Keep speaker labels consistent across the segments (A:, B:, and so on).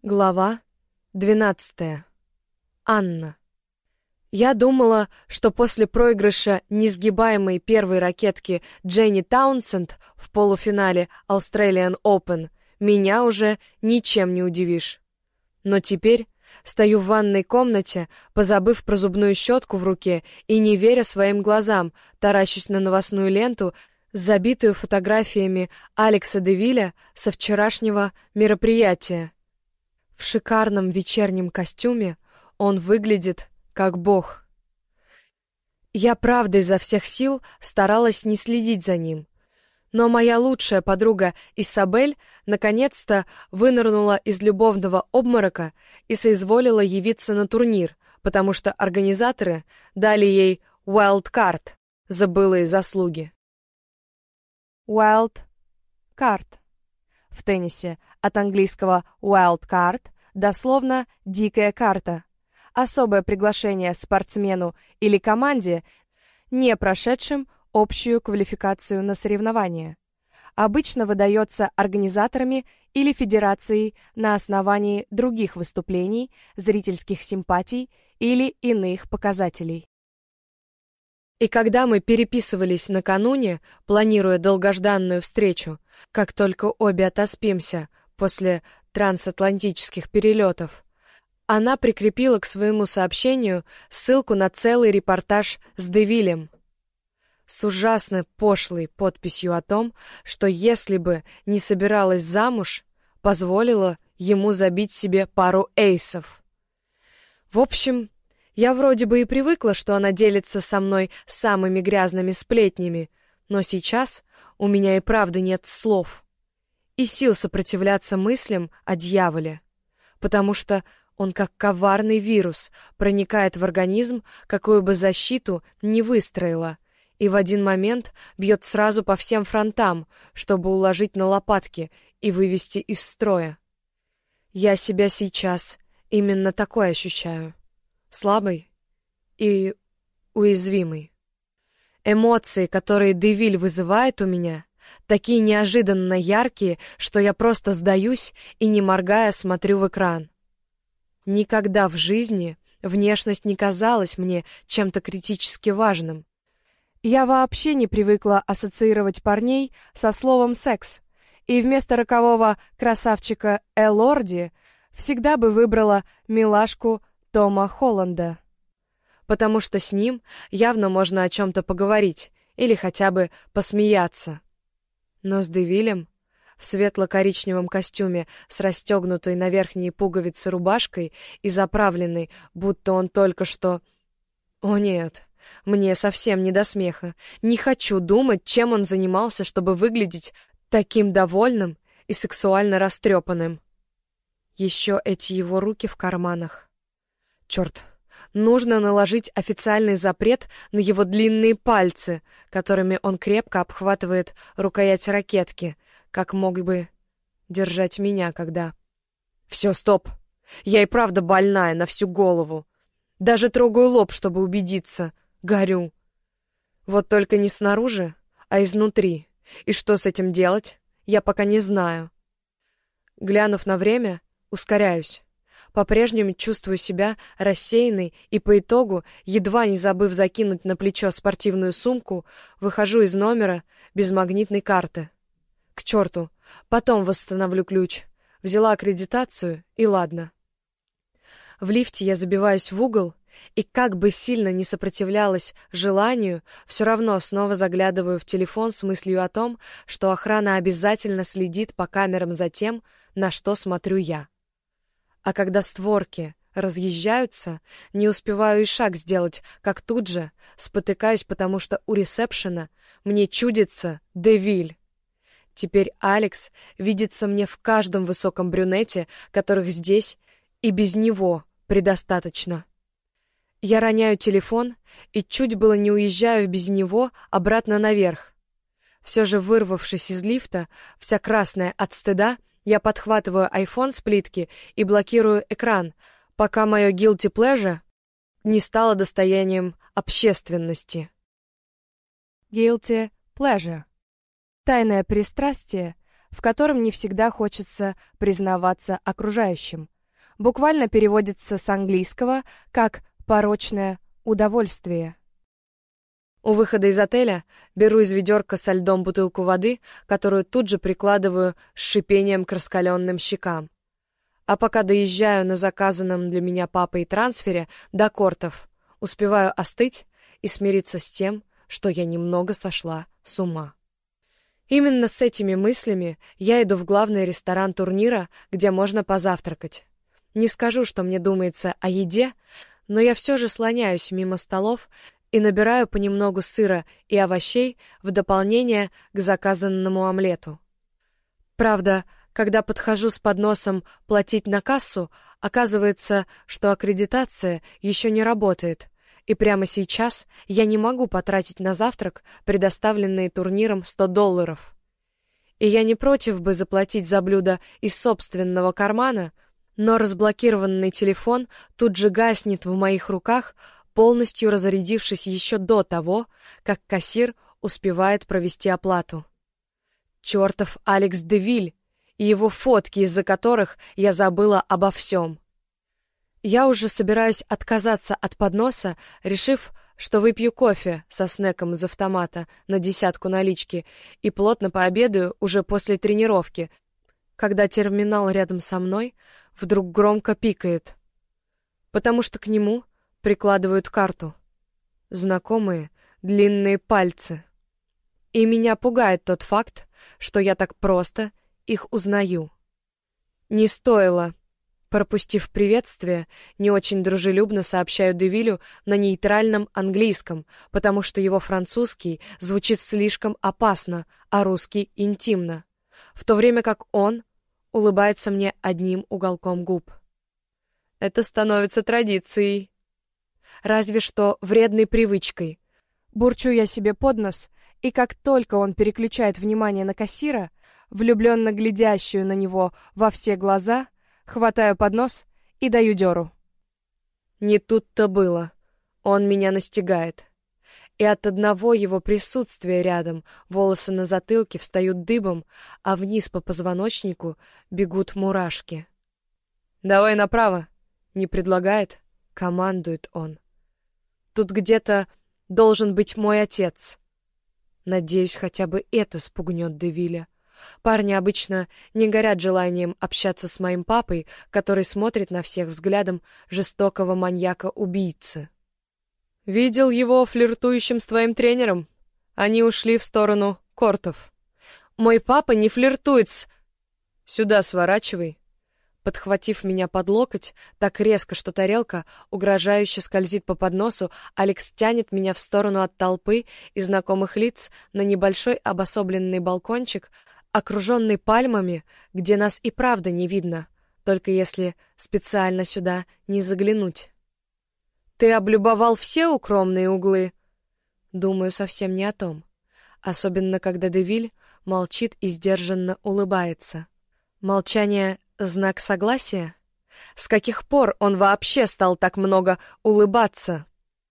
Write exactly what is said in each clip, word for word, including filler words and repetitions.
A: Глава двенадцатая. Анна. Я думала, что после проигрыша несгибаемой первой ракетки Дженни Таунсенд в полуфинале Australian Open меня уже ничем не удивишь. Но теперь стою в ванной комнате, позабыв про зубную щетку в руке и не веря своим глазам, таращусь на новостную ленту, забитую фотографиями Алекса де Вилля со вчерашнего мероприятия. В шикарном вечернем костюме он выглядит как бог. Я правда изо всех сил старалась не следить за ним. Но моя лучшая подруга Исабель наконец-то вынырнула из любовного обморока и соизволила явиться на турнир, потому что организаторы дали ей wildcard за былые заслуги. Wildcard. В теннисе от английского wild card дословно «дикая карта». Особое приглашение спортсмену или команде, не прошедшим общую квалификацию на соревнования. Обычно выдается организаторами или федерацией на основании других выступлений, зрительских симпатий или иных показателей. И когда мы переписывались накануне, планируя долгожданную встречу, как только обе отоспимся после трансатлантических перелетов, она прикрепила к своему сообщению ссылку на целый репортаж с де Виллем с ужасно пошлой подписью о том, что если бы не собиралась замуж, позволила ему забить себе пару эйсов. В общем, я вроде бы и привыкла, что она делится со мной самыми грязными сплетнями, но сейчас у меня и правда нет слов и сил сопротивляться мыслям о дьяволе, потому что он как коварный вирус проникает в организм, какую бы защиту ни выстроила, и в один момент бьет сразу по всем фронтам, чтобы уложить на лопатки и вывести из строя. Я себя сейчас именно такой ощущаю. Слабый и уязвимый. Эмоции, которые де Виль вызывает у меня, такие неожиданно яркие, что я просто сдаюсь и, не моргая, смотрю в экран. Никогда в жизни внешность не казалась мне чем-то критически важным. Я вообще не привыкла ассоциировать парней со словом «секс», и вместо рокового красавчика Элорди всегда бы выбрала милашку Тома Холланда. Потому что с ним явно можно о чем-то поговорить или хотя бы посмеяться. Но с де Виллем в светло-коричневом костюме с расстегнутой на верхние пуговицы рубашкой и заправленной, будто он только что... О нет, мне совсем не до смеха. Не хочу думать, чем он занимался, чтобы выглядеть таким довольным и сексуально растрепанным. Еще эти его руки в карманах. Черт, нужно наложить официальный запрет на его длинные пальцы, которыми он крепко обхватывает рукоять ракетки, как мог бы держать меня, когда... Все, стоп! Я и правда больная на всю голову. Даже трогаю лоб, чтобы убедиться. Горю. Вот только не снаружи, а изнутри. И что с этим делать, я пока не знаю. Глянув на время, ускоряюсь. По-прежнему чувствую себя рассеянной и по итогу, едва не забыв закинуть на плечо спортивную сумку, выхожу из номера без магнитной карты. К черту, потом восстановлю ключ. Взяла аккредитацию, и ладно. В лифте я забиваюсь в угол, и как бы сильно не сопротивлялась желанию, все равно снова заглядываю в телефон с мыслью о том, что охрана обязательно следит по камерам за тем, на что смотрю я. А когда створки разъезжаются, не успеваю и шаг сделать, как тут же спотыкаюсь, потому что у ресепшена мне чудится де Виль. Теперь Алекс видится мне в каждом высоком брюнете, которых здесь и без него предостаточно. Я роняю телефон и чуть было не уезжаю без него обратно наверх. Все же, вырвавшись из лифта, вся красная от стыда, я подхватываю айфон с плитки и блокирую экран, пока мое guilty pleasure не стало достоянием общественности. Guilty pleasure. Тайное пристрастие, в котором не всегда хочется признаваться окружающим. Буквально переводится с английского как «порочное удовольствие». У выхода из отеля беру из ведерка со льдом бутылку воды, которую тут же прикладываю с шипением к раскаленным щекам. А пока доезжаю на заказанном для меня папой трансфере до Кортов, успеваю остыть и смириться с тем, что я немного сошла с ума. Именно с этими мыслями я иду в главный ресторан турнира, где можно позавтракать. Не скажу, что мне думается о еде, но я все же слоняюсь мимо столов и набираю понемногу сыра и овощей в дополнение к заказанному омлету. Правда, когда подхожу с подносом платить на кассу, оказывается, что аккредитация еще не работает, и прямо сейчас я не могу потратить на завтрак предоставленные турниром сто долларов. И я не против бы заплатить за блюдо из собственного кармана, но разблокированный телефон тут же гаснет в моих руках, полностью разрядившись еще до того, как кассир успевает провести оплату. Чертов Алекс де Виль и его фотки, из-за которых я забыла обо всем. Я уже собираюсь отказаться от подноса, решив, что выпью кофе со снеком из автомата на десятку налички и плотно пообедаю уже после тренировки, когда терминал рядом со мной вдруг громко пикает, потому что к нему прикладывают карту. Знакомые длинные пальцы. И меня пугает тот факт, что я так просто их узнаю. Не стоило. Пропустив приветствие, не очень дружелюбно сообщаю де Вилю на нейтральном английском, потому что его французский звучит слишком опасно, а русский — интимно, в то время как он улыбается мне одним уголком губ. Это становится традицией. Разве что вредной привычкой. Бурчу я себе под нос, и как только он переключает внимание на кассира, влюбленно глядящую на него во все глаза, хватаю поднос и даю дёру. Не тут-то было. Он меня настигает. И от одного его присутствия рядом волосы на затылке встают дыбом, а вниз по позвоночнику бегут мурашки. «Давай направо!» — не предлагает, командует он. Тут где-то должен быть мой отец. Надеюсь, хотя бы это спугнет де Виля. Парни обычно не горят желанием общаться с моим папой, который смотрит на всех взглядом жестокого маньяка-убийцы. Видел его флиртующим с твоим тренером? Они ушли в сторону Кортов. Мой папа не флиртует с... Сюда сворачивай. Подхватив меня под локоть так резко, что тарелка угрожающе скользит по подносу, Алекс тянет меня в сторону от толпы и знакомых лиц на небольшой обособленный балкончик, окруженный пальмами, где нас и правда не видно, только если специально сюда не заглянуть. Ты облюбовал все укромные углы? Думаю совсем не о том. Особенно, когда де Виль молчит и сдержанно улыбается. Молчание — знак согласия? С каких пор он вообще стал так много улыбаться?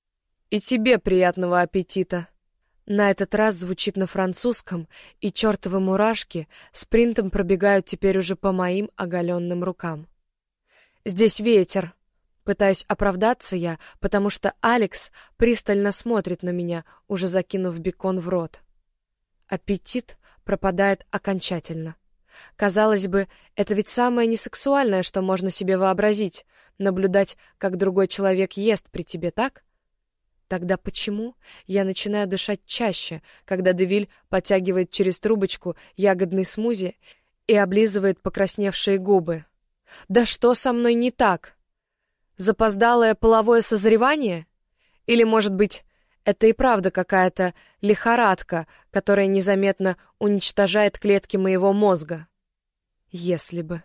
A: И тебе приятного аппетита. На этот раз звучит на французском, и чертовы мурашки спринтом пробегают теперь уже по моим оголенным рукам. Здесь ветер. Пытаюсь оправдаться я, потому что Алекс пристально смотрит на меня, уже закинув бекон в рот. Аппетит пропадает окончательно. Казалось бы, это ведь самое несексуальное, что можно себе вообразить — наблюдать, как другой человек ест при тебе, так? Тогда почему я начинаю дышать чаще, когда де Виль потягивает через трубочку ягодный смузи и облизывает покрасневшие губы? Да что со мной не так? Запоздалое половое созревание? Или, может быть, это и правда какая-то лихорадка, которая незаметно уничтожает клетки моего мозга? Если бы.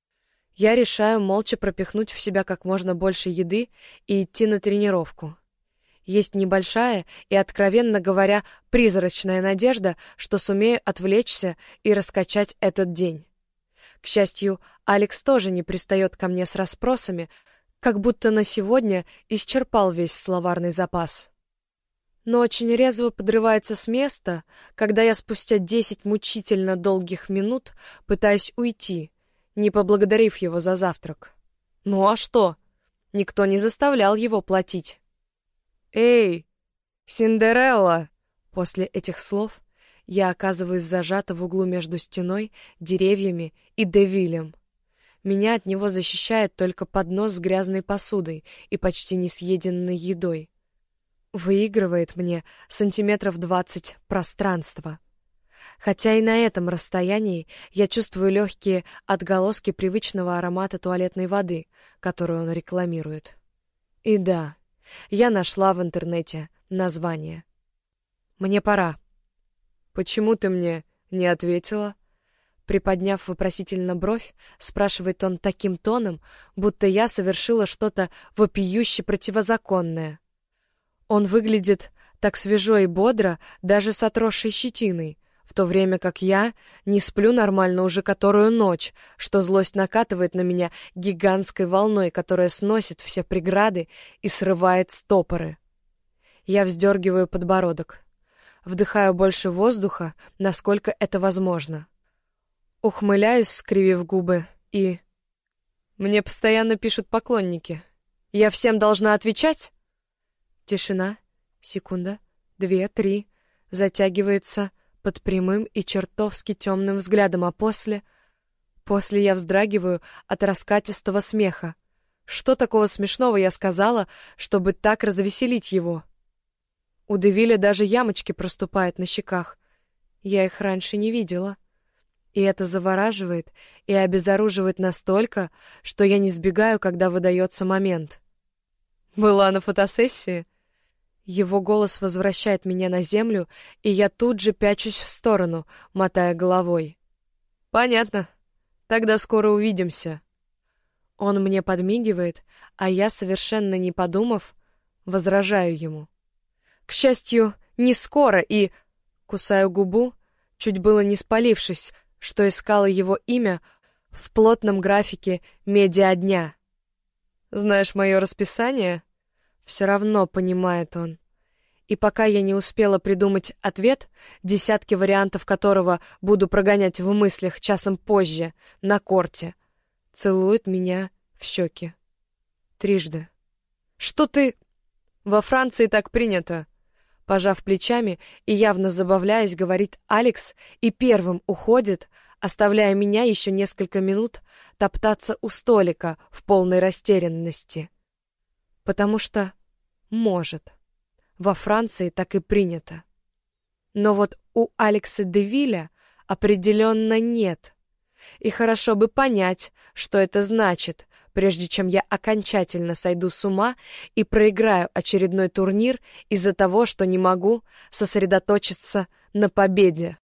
A: Я решаю молча пропихнуть в себя как можно больше еды и идти на тренировку. Есть небольшая и, откровенно говоря, призрачная надежда, что сумею отвлечься и раскачать этот день. К счастью, Алекс тоже не пристает ко мне с расспросами, как будто на сегодня исчерпал весь словарный запас. но очень резво подрывается с места, когда я спустя десять мучительно долгих минут пытаюсь уйти, не поблагодарив его за завтрак. Ну а что? Никто не заставлял его платить. «Эй, Синдерелла!» После этих слов я оказываюсь зажата в углу между стеной, деревьями и Девилем. Меня от него защищает только поднос с грязной посудой и почти несъеденной едой. Выигрывает мне сантиметров двадцать пространства. Хотя и на этом расстоянии я чувствую легкие отголоски привычного аромата туалетной воды, которую он рекламирует. И да, я нашла в интернете название. Мне пора. «Почему ты мне не ответила?» Приподняв вопросительно бровь, спрашивает он таким тоном, будто я совершила что-то вопиюще противозаконное. Он выглядит так свежо и бодро, даже с отросшей щетиной, в то время как я не сплю нормально уже которую ночь, что злость накатывает на меня гигантской волной, которая сносит все преграды и срывает стопоры. Я вздергиваю подбородок. Вдыхаю больше воздуха, насколько это возможно. Ухмыляюсь, скривив губы, и... Мне постоянно пишут поклонники. Я всем должна отвечать? Тишина. Секунда. Две, три. Затягивается под прямым и чертовски темным взглядом, а после... После я вздрагиваю от раскатистого смеха. Что такого смешного я сказала, чтобы так развеселить его? У Девиля даже ямочки проступают на щеках. Я их раньше не видела. И это завораживает и обезоруживает настолько, что я не сбегаю, когда выдается момент. Была на фотосессии? Его голос возвращает меня на землю, и я тут же пячусь в сторону, мотая головой. Понятно. Тогда скоро увидимся. Он мне подмигивает, а я, совершенно не подумав, возражаю ему. К счастью, не скоро, и... Кусаю губу, чуть было не спалившись, что искала его имя в плотном графике медиа-дня. «Знаешь мое расписание?» Все равно понимает он. И пока я не успела придумать ответ, десятки вариантов которого буду прогонять в мыслях часом позже, на корте, целует меня в щеки. Трижды. «Что ты...» «Во Франции так принято». Пожав плечами и явно забавляясь, говорит Алекс и первым уходит, оставляя меня еще несколько минут топтаться у столика в полной растерянности. Потому что может. Во Франции так и принято. Но вот у Алекса Девиля определенно нет. И хорошо бы понять, что это значит, прежде чем я окончательно сойду с ума и проиграю очередной турнир из-за того, что не могу сосредоточиться на победе.